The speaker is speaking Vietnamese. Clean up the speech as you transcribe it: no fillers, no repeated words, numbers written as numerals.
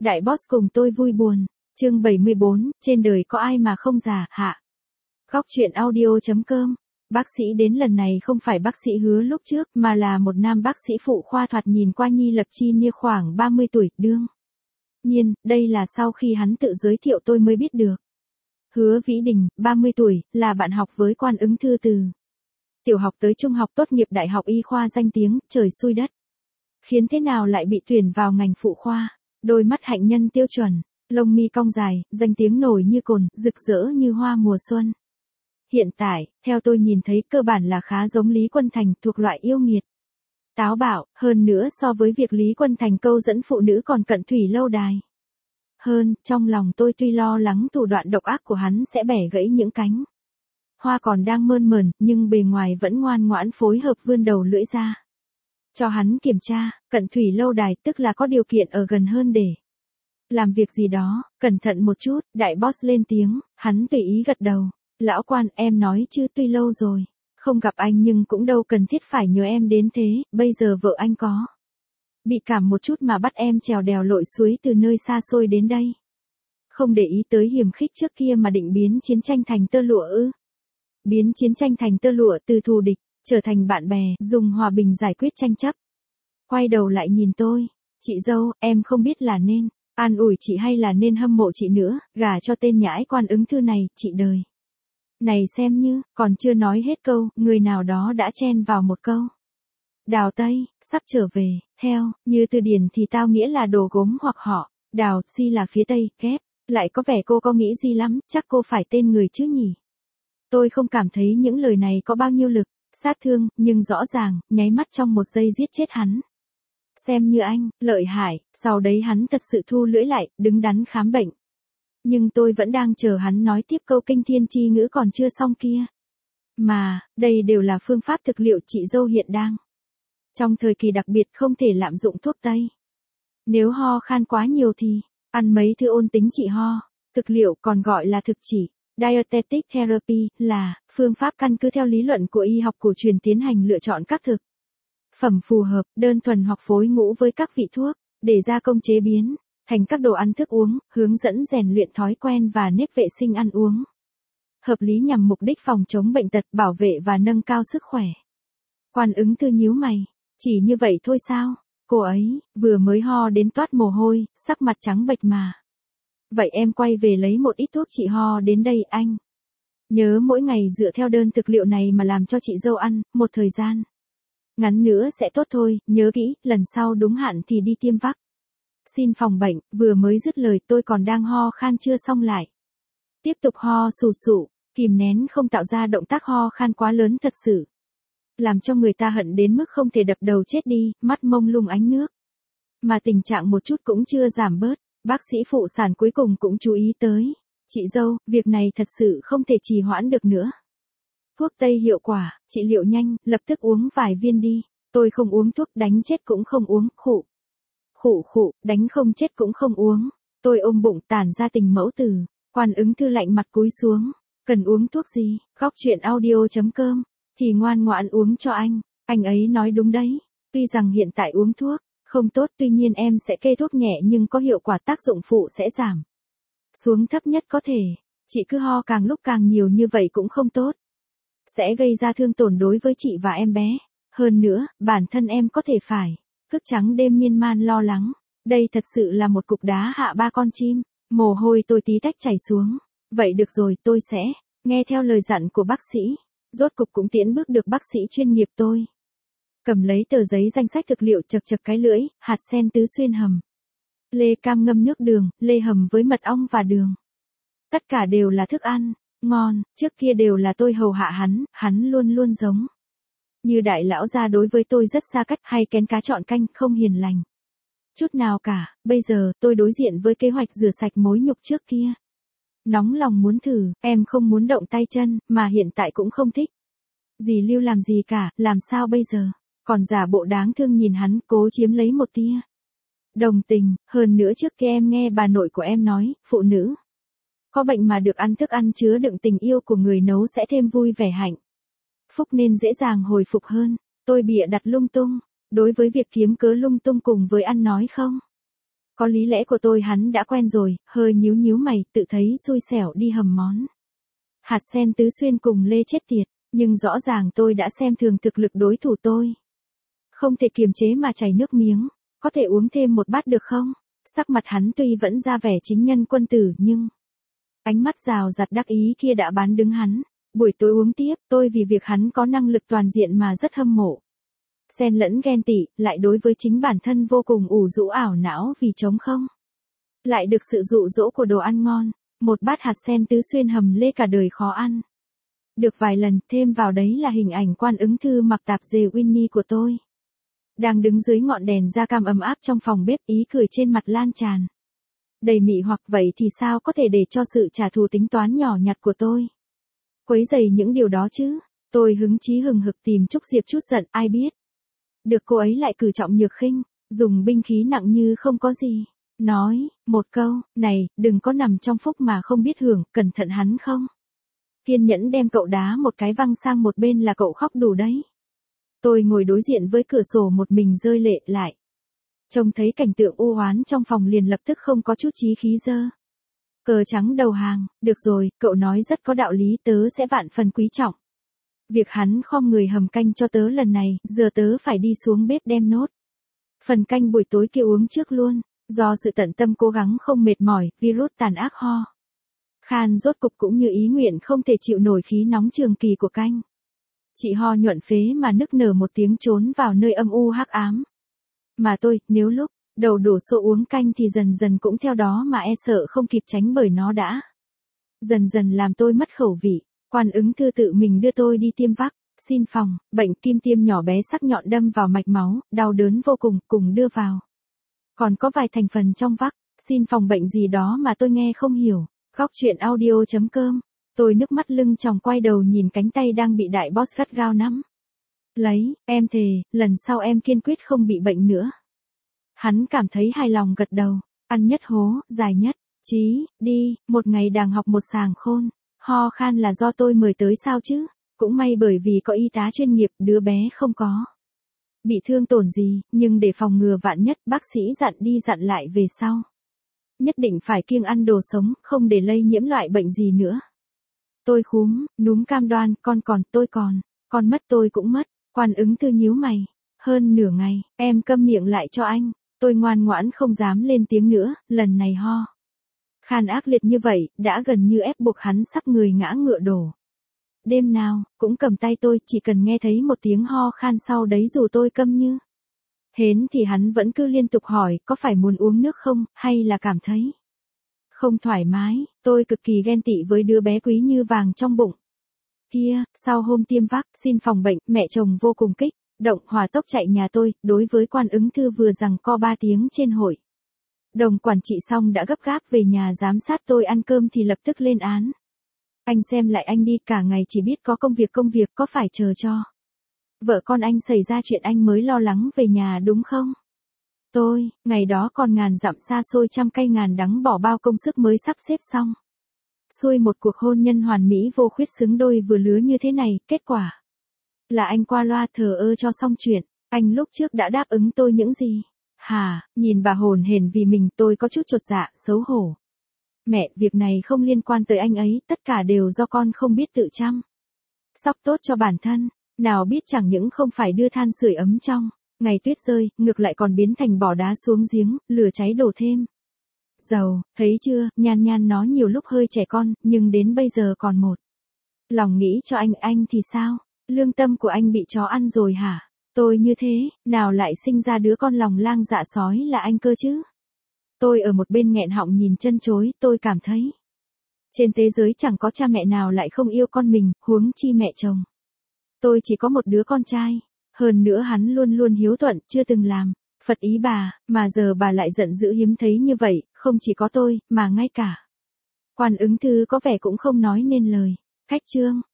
Đại boss cùng tôi vui buồn. Chương 74, trên đời có ai mà không già, hạ. Góc truyện audio.com. Bác sĩ đến lần này không phải bác sĩ Hứa lúc trước, mà là một nam bác sĩ phụ khoa thoạt nhìn qua Nhi Lập Chi Nia khoảng 30 tuổi, đương nhiên, đây là sau khi hắn tự giới thiệu tôi mới biết được. Hứa Vĩ Đình, 30 tuổi, là bạn học với Quan Ứng Thư từ tiểu học tới trung học, tốt nghiệp đại học y khoa danh tiếng, trời xui đất khiến thế nào lại bị tuyển vào ngành phụ khoa. Đôi mắt hạnh nhân tiêu chuẩn, lông mi cong dài, danh tiếng nổi như cồn, rực rỡ như hoa mùa xuân. Hiện tại, theo tôi nhìn thấy, cơ bản là khá giống Lý Quân Thành, thuộc loại yêu nghiệt, táo bạo, hơn nữa so với việc Lý Quân Thành câu dẫn phụ nữ còn cận thủy lâu đài hơn. Trong lòng tôi tuy lo lắng thủ đoạn độc ác của hắn sẽ bẻ gãy những cánh hoa còn đang mơn mởn, nhưng bề ngoài vẫn ngoan ngoãn phối hợp vươn đầu lưỡi ra cho hắn kiểm tra. Cận thủy lâu đài tức là có điều kiện ở gần hơn để làm việc gì đó. Cẩn thận một chút, đại boss lên tiếng. Hắn tùy ý gật đầu. Lão Quan, em nói chứ, tuy lâu rồi không gặp anh nhưng cũng đâu cần thiết phải nhờ em đến thế. Bây giờ vợ anh có bị cảm một chút mà bắt em trèo đèo lội suối từ nơi xa xôi đến đây. Không để ý tới hiềm khích trước kia mà định biến chiến tranh thành tơ lụa ư? Biến chiến tranh thành tơ lụa, từ thù địch trở thành bạn bè, dùng hòa bình giải quyết tranh chấp. Quay đầu lại nhìn tôi. Chị dâu, em không biết là nên an ủi chị hay là nên hâm mộ chị nữa. Gả cho tên nhãi Quan Ứng Thư này, chị đời này xem như còn chưa nói hết câu, người nào đó đã chen vào một câu. Đào Tây, sắp trở về. Theo như từ điển thì tao nghĩa là đồ gốm hoặc họ Đào, si là phía Tây, kép lại có vẻ cô có nghĩ gì lắm, chắc cô phải tên người chứ nhỉ. Tôi không cảm thấy những lời này có bao nhiêu lực sát thương, nhưng rõ ràng, nháy mắt trong một giây giết chết hắn. Xem như anh, lợi hại. Sau đấy hắn thật sự thu lưỡi lại, đứng đắn khám bệnh. Nhưng tôi vẫn đang chờ hắn nói tiếp câu kinh thiên chi ngữ còn chưa xong kia. Mà, đây đều là phương pháp thực liệu chị dâu hiện đang trong thời kỳ đặc biệt, không thể lạm dụng thuốc Tây. Nếu ho khan quá nhiều thì ăn mấy thứ ôn tính trị ho. Thực liệu còn gọi là thực chỉ, dietetic therapy, là phương pháp căn cứ theo lý luận của y học cổ truyền tiến hành lựa chọn các thực phẩm phù hợp, đơn thuần hoặc phối ngũ với các vị thuốc, để gia công chế biến thành các đồ ăn thức uống, hướng dẫn rèn luyện thói quen và nếp vệ sinh ăn uống hợp lý nhằm mục đích phòng chống bệnh tật, bảo vệ và nâng cao sức khỏe. Quan Ứng Thư nhíu mày. Chỉ như vậy thôi sao? Cô ấy vừa mới ho đến toát mồ hôi, sắc mặt trắng bệch mà. Vậy em quay về lấy một ít thuốc trị ho đến đây anh. Nhớ mỗi ngày dựa theo đơn thực liệu này mà làm cho chị dâu ăn, một thời gian ngắn nữa sẽ tốt thôi. Nhớ kỹ, lần sau đúng hạn thì đi tiêm vắc xin phòng bệnh. Vừa mới dứt lời tôi còn đang ho khan chưa xong lại tiếp tục ho sù sụ, kìm nén không tạo ra động tác ho khan quá lớn, thật sự làm cho người ta hận đến mức không thể đập đầu chết đi, mắt mông lung ánh nước. Mà tình trạng một chút cũng chưa giảm bớt. Bác sĩ phụ sản cuối cùng cũng chú ý tới. Chị dâu, việc này thật sự không thể trì hoãn được nữa. Thuốc Tây hiệu quả, trị liệu nhanh, lập tức uống vài viên đi. Tôi không uống thuốc, đánh chết cũng không uống. Khụ khụ, đánh không chết cũng không uống. Tôi ôm bụng tản ra tình mẫu tử. Quan Ứng Thư lạnh mặt cúi xuống. Cần uống thuốc gì? Góc truyện audio.com. Thì ngoan ngoãn uống cho anh ấy nói đúng đấy. Tuy rằng hiện tại uống thuốc không tốt, tuy nhiên em sẽ kê thuốc nhẹ nhưng có hiệu quả, tác dụng phụ sẽ giảm xuống thấp nhất có thể. Chị cứ ho càng lúc càng nhiều như vậy cũng không tốt, sẽ gây ra thương tổn đối với chị và em bé. Hơn nữa, bản thân em có thể phải thức trắng đêm miên man lo lắng. Đây thật sự là một cục đá hạ ba con chim. Mồ hôi tôi tí tách chảy xuống. Vậy được rồi, tôi sẽ nghe theo lời dặn của bác sĩ. Rốt cục cũng tiến bước được bác sĩ chuyên nghiệp. Tôi cầm lấy tờ giấy danh sách thực liệu, chật chật cái lưỡi. Hạt sen tứ xuyên hầm, lê cam ngâm nước đường, lê hầm với mật ong và đường. Tất cả đều là thức ăn ngon, trước kia đều là tôi hầu hạ hắn luôn luôn giống như đại lão gia đối với tôi rất xa cách, hay kén cá chọn canh, không hiền lành chút nào cả. Bây giờ, tôi đối diện với kế hoạch rửa sạch mối nhục trước kia. Nóng lòng muốn thử, em không muốn động tay chân, mà hiện tại cũng không thích dì Lưu làm gì cả, làm sao bây giờ? Còn giả bộ đáng thương nhìn hắn, cố chiếm lấy một tia đồng tình. Hơn nữa trước kia em nghe bà nội của em nói, phụ nữ có bệnh mà được ăn thức ăn chứa đựng tình yêu của người nấu sẽ thêm vui vẻ hạnh phúc nên dễ dàng hồi phục hơn. Tôi bịa đặt lung tung. Đối với việc kiếm cớ lung tung cùng với ăn nói không Có lý lẽ của tôi hắn đã quen rồi, hơi nhíu nhíu mày, tự thấy xui xẻo đi hầm món. Hạt sen Tứ Xuyên cùng Lê chết tiệt, nhưng rõ ràng tôi đã xem thường thực lực đối thủ tôi. Không thể kiềm chế mà chảy nước miếng, có thể uống thêm một bát được không? Sắc mặt hắn tuy vẫn ra vẻ chính nhân quân tử nhưng ánh mắt rào rạt đắc ý kia đã bán đứng hắn. Buổi tối uống tiếp, tôi vì việc hắn có năng lực toàn diện mà rất hâm mộ. Xen lẫn ghen tị, lại đối với chính bản thân vô cùng ủ rũ ảo não vì trống không. Lại được sự dụ dỗ của đồ ăn ngon, một bát hạt sen Tứ Xuyên hầm Lê cả đời khó ăn. Được vài lần, thêm vào đấy là hình ảnh Quan Ứng Thư mặc tạp dề Winnie của tôi. Đang đứng dưới ngọn đèn da cam ấm áp trong phòng bếp, ý cười trên mặt lan tràn. Đầy mị hoặc vậy thì sao có thể để cho sự trả thù tính toán nhỏ nhặt của tôi quấy rầy những điều đó chứ. Tôi hứng chí hừng hực tìm Trúc Diệp chút giận, ai biết. Được cô ấy lại cử trọng nhược khinh, dùng binh khí nặng như không có gì. Nói, một câu, này, đừng có nằm trong phúc mà không biết hưởng, cẩn thận hắn không. Kiên nhẫn đem cậu đá một cái văng sang một bên là cậu khóc đủ đấy. Tôi ngồi đối diện với cửa sổ một mình rơi lệ lại. Trông thấy cảnh tượng u oán trong phòng liền lập tức không có chút chí khí dơ. Cờ trắng đầu hàng, được rồi, cậu nói rất có đạo lý, tớ sẽ vạn phần quý trọng. Việc hắn khom người hầm canh cho tớ lần này, giờ tớ phải đi xuống bếp đem nốt. Phần canh buổi tối kia uống trước luôn, do sự tận tâm cố gắng không mệt mỏi, virus tàn ác ho khan rốt cục cũng như ý nguyện không thể chịu nổi khí nóng trường kỳ của canh. Chị ho nhuận phế mà nức nở một tiếng trốn vào nơi âm u hắc ám. Mà tôi, nếu lúc đầu đổ xô uống canh thì dần dần cũng theo đó mà e sợ không kịp tránh bởi nó đã dần dần làm tôi mất khẩu vị. Quan Ứng Thư tự mình đưa tôi đi tiêm vắc xin phòng, bệnh kim tiêm nhỏ bé sắc nhọn đâm vào mạch máu, đau đớn vô cùng, cùng đưa vào. Còn có vài thành phần trong vắc xin phòng bệnh gì đó mà tôi nghe không hiểu. Góc truyện audio.com. Tôi nước mắt lưng tròng quay đầu nhìn cánh tay đang bị đại boss gắt gao nắm lấy, em thề, lần sau em kiên quyết không bị bệnh nữa. Hắn cảm thấy hài lòng gật đầu, ăn nhất hố, dài nhất, chí, đi, một ngày đàng học một sàng khôn. Ho khan là do tôi mời tới sao chứ, cũng may bởi vì có y tá chuyên nghiệp, đứa bé không có bị thương tổn gì, nhưng để phòng ngừa vạn nhất, bác sĩ dặn đi dặn lại về sau. Nhất định phải kiêng ăn đồ sống, không để lây nhiễm loại bệnh gì nữa. Tôi núm cam đoan, tôi con mất tôi cũng mất. Quan Ứng Thư nhíu mày. Hơn nửa ngày, em câm miệng lại cho anh. Tôi ngoan ngoãn không dám lên tiếng nữa, lần này ho khan ác liệt như vậy, đã gần như ép buộc hắn sắp người ngã ngựa đổ. Đêm nào, cũng cầm tay tôi, chỉ cần nghe thấy một tiếng ho khan sau đấy dù tôi câm như hến thì hắn vẫn cứ liên tục hỏi, có phải muốn uống nước không, hay là cảm thấy không thoải mái. Tôi cực kỳ ghen tị với đứa bé quý như vàng trong bụng kia. Sau hôm tiêm vắc xin phòng bệnh, mẹ chồng vô cùng kích động hỏa tốc chạy nhà tôi. Đối với Quan Ứng Thư vừa giằng co 3 tiếng trên hội đồng quản trị xong đã gấp gáp về nhà giám sát tôi ăn cơm thì lập tức lên án. Anh xem lại anh đi, cả ngày chỉ biết có công việc, có phải chờ cho vợ con anh xảy ra chuyện anh mới lo lắng về nhà đúng không? Tôi, ngày đó còn ngàn dặm xa xôi trăm cây ngàn đắng bỏ bao công sức mới sắp xếp xong xuôi một cuộc hôn nhân hoàn mỹ vô khuyết xứng đôi vừa lứa như thế này, kết quả là anh qua loa thờ ơ cho xong chuyện. Anh lúc trước đã đáp ứng tôi những gì? Hả, nhìn bà hồn hển vì mình, tôi có chút chột dạ, xấu hổ. Mẹ, việc này không liên quan tới anh ấy, tất cả đều do con không biết tự chăm sóc tốt cho bản thân. Nào biết chẳng những không phải đưa than sưởi ấm trong ngày tuyết rơi, ngược lại còn biến thành bỏ đá xuống giếng, lửa cháy đổ thêm dầu. Thấy chưa, Nhan Nhan nó nhiều lúc hơi trẻ con, nhưng đến bây giờ còn một lòng nghĩ cho anh thì sao? Lương tâm của anh bị chó ăn rồi hả? Tôi như thế, nào lại sinh ra đứa con lòng lang dạ sói là anh cơ chứ? Tôi ở một bên nghẹn họng nhìn chân chối, tôi cảm thấy trên thế giới chẳng có cha mẹ nào lại không yêu con mình, huống chi mẹ chồng. Tôi chỉ có một đứa con trai, hơn nữa hắn luôn luôn hiếu thuận, chưa từng làm phật ý bà, mà giờ bà lại giận dữ hiếm thấy như vậy, không chỉ có tôi, mà ngay cả Quan Ứng Thư có vẻ cũng không nói nên lời. Khách chương